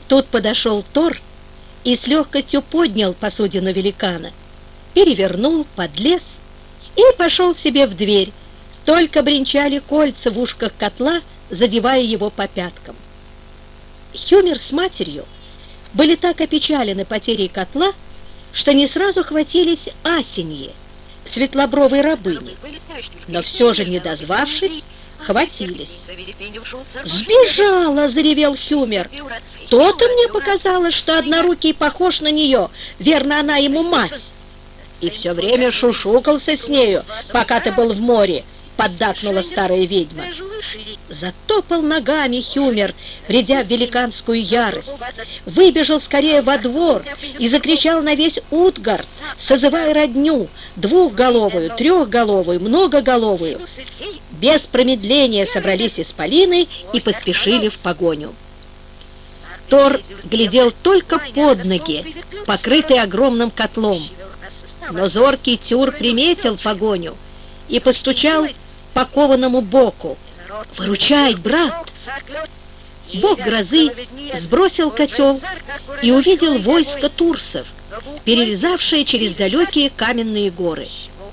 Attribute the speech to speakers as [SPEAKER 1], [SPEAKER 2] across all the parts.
[SPEAKER 1] Тут подошел Тор и с легкостью поднял посудину великана, перевернул, подлез и пошел себе в дверь. Только бренчали кольца в ушках котла, задевая его по пяткам. Хюмер с матерью были так опечалены потерей котла, что не сразу хватились Асеньи, светлобровой рабыни, но все же, не дозвавшись, хватились. «Сбежала!» — заревел Хюмер. «То-то мне показалось, что однорукий похож на нее, верно, она ему мать. И все время шушукался с нею, пока ты был в море», — поддакнула старая ведьма. Затопал ногами Хюмер, придя в великанскую ярость, выбежал скорее во двор и закричал на весь Утгард, созывая родню, двухголовую, трехголовую, многоголовую. Без промедления собрались исполины и поспешили в погоню. Тор глядел только под ноги, покрытый огромным котлом. Но зоркий Тюр приметил погоню и постучал по кованому боку. «Выручай, брат!» Бог грозы сбросил котел и увидел войско турсов, перелезавшие через далекие каменные горы.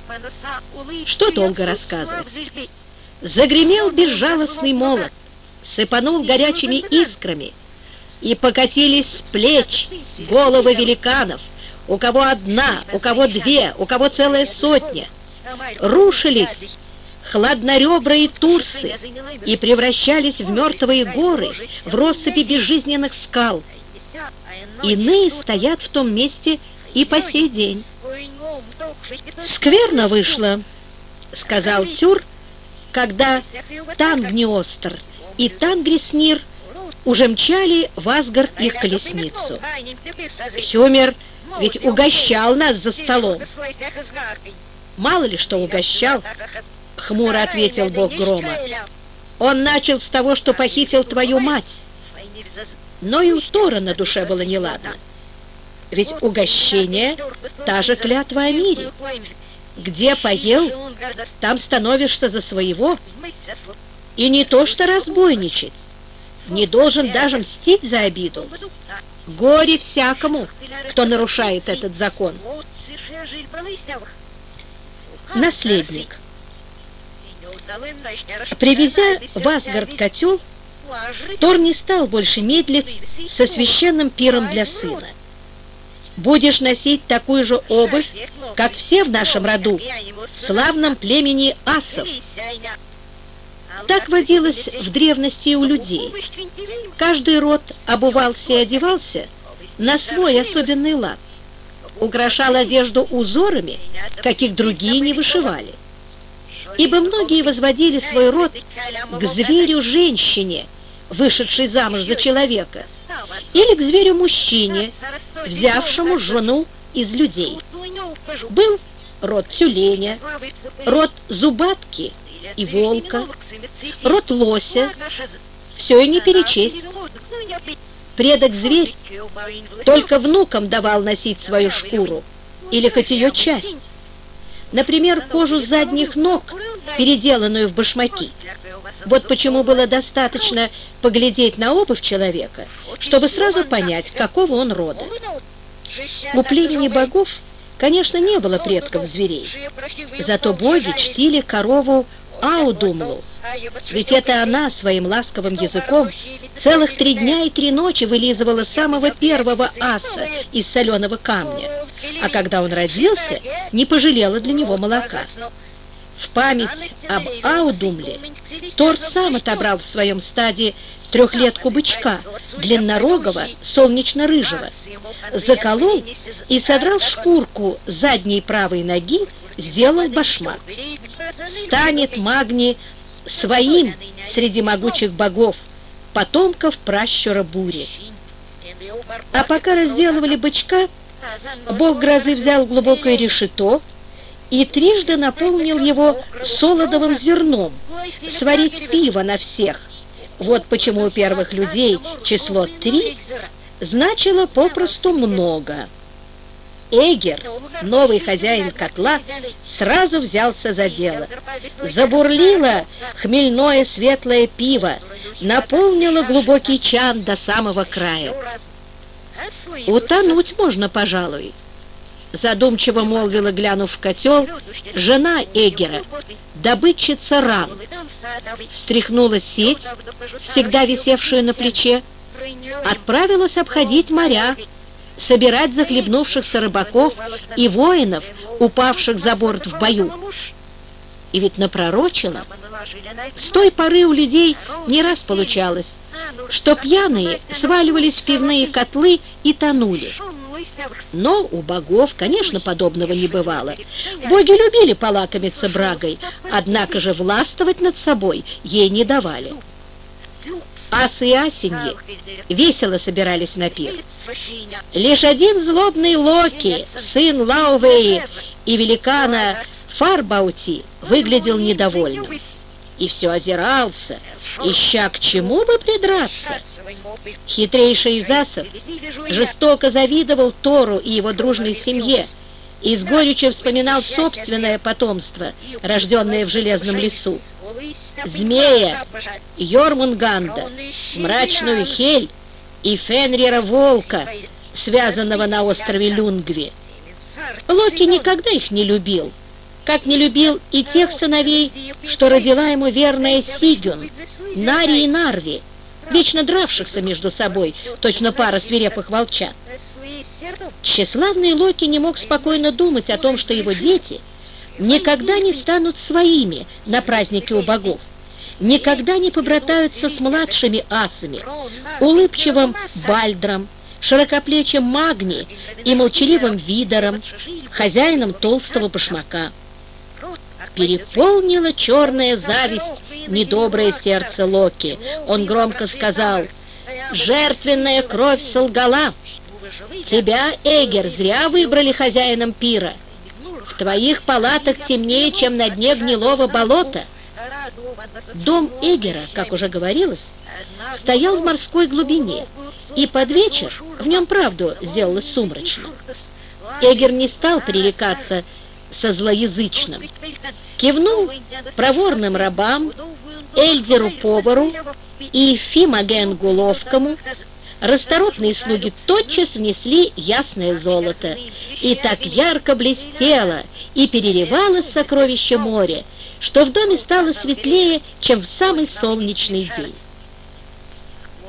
[SPEAKER 1] Что долго рассказывать? Загремел безжалостный молот, сыпанул горячими искрами, и покатились с плеч головы великанов, у кого одна, у кого две, у кого целая сотня. Рушились хладноребрые турсы и превращались в мертвые горы, в россыпи безжизненных скал. Иные стоят в том месте и по сей день. «Скверно вышло», — сказал Тюр, когда Тангниостр и Тангриснир уже мчали в Асгард их колесницу. «Хюмер ведь угощал нас за столом». «Мало ли что угощал», — хмуро ответил бог грома. «Он начал с того, что похитил твою мать». Но и у Тора на душе было неладно. Ведь угощение — та же клятва о мире. Где поел, там становишься за своего. И не то что разбойничать, не должен даже мстить за обиду. Горе всякому, кто нарушает этот закон. Наследник. Привезя в Асгард котел, Тор не стал больше медлить со священным пиром для сына. «Будешь носить такую же обувь, как все в нашем роду, в славном племени асов». Так водилось в древности и у людей. Каждый род обувался и одевался на свой особенный лад, украшал одежду узорами, каких другие не вышивали. Ибо многие возводили свой род к зверю-женщине, вышедшей замуж за человека, или к зверю-мужчине, взявшему жену из людей. Был род тюленя, род зубатки и волка, род лося, все и не перечесть. Предок-зверь только внукам давал носить свою шкуру, или хоть ее часть. Например, кожу задних ног, переделанную в башмаки. Вот почему было достаточно поглядеть на обувь человека, чтобы сразу понять, какого он рода. У племени богов, конечно, не было предков зверей, зато боги чтили корову Аудумлу, ведь это она своим ласковым языком целых 3 дня и 3 ночи вылизывала самого первого аса из соленого камня, а когда он родился, не пожалела для него молока. В память об Аудумле Тор сам отобрал в своем стаде 3-летку бычка, длиннорогого, солнечно-рыжего, заколол и содрал шкурку задней правой ноги, сделал башмак. Станет Магни своим среди могучих богов, потомков пращура бури. А пока разделывали бычка, бог грозы взял глубокое решето и трижды наполнил его солодовым зерном, сварить пиво на всех. Вот почему у первых людей число 3 значило попросту много. Эгер, новый хозяин котла, сразу взялся за дело. Забурлило хмельное светлое пиво, наполнило глубокий чан до самого края. «Утонуть можно, пожалуй», — задумчиво молвила, глянув в котел, жена Эгера, добытчица ран. Встряхнула сеть, всегда висевшую на плече, отправилась обходить моря, собирать захлебнувшихся рыбаков и воинов, упавших за борт в бою. И ведь напророчила. С той поры у людей не раз получалось, что пьяные сваливались в пивные котлы и тонули. Но у богов, конечно, подобного не бывало. Боги любили полакомиться брагой, однако же властвовать над собой ей не давали. Асы и асеньи весело собирались на пир. Лишь один злобный Локи, сын Лаувеи и великана Фарбаути, выглядел недовольным. И все озирался, ища к чему бы придраться. Хитрейший из асов жестоко завидовал Тору и его дружной семье и с горечью вспоминал собственное потомство, рожденное в Железном лесу. Змея, Йормунганда, мрачную Хель и Фенрира Волка, связанного на острове Люнгви. Локи никогда их не любил, как не любил и тех сыновей, что родила ему верная Сигюн, Нари и Нарви, вечно дравшихся между собой, точно пара свирепых волчат. Тщеславный Локи не мог спокойно думать о том, что его дети никогда не станут своими на празднике у богов, никогда не побратаются с младшими асами, улыбчивым Бальдром, широкоплечим Магни и молчаливым Видором, хозяином толстого башмака. Переполнила черная зависть недоброе сердце Локи. Он громко сказал: «Жертвенная кровь солгала. Тебя, Эгер, зря выбрали хозяином пира. В твоих палатах темнее, чем на дне гнилого болота». Дом Эгера, как уже говорилось, стоял в морской глубине, и под вечер в нем, правду, сделалось сумрачно. Эгер не стал пререкаться со злоязычным, кивнул проворным рабам, Эльдеру-повару и Фимагенгу ловкому. Расторопные слуги тотчас внесли ясное золото, и так ярко блестело и переливалось сокровище моря, что в доме стало светлее, чем в самый солнечный день.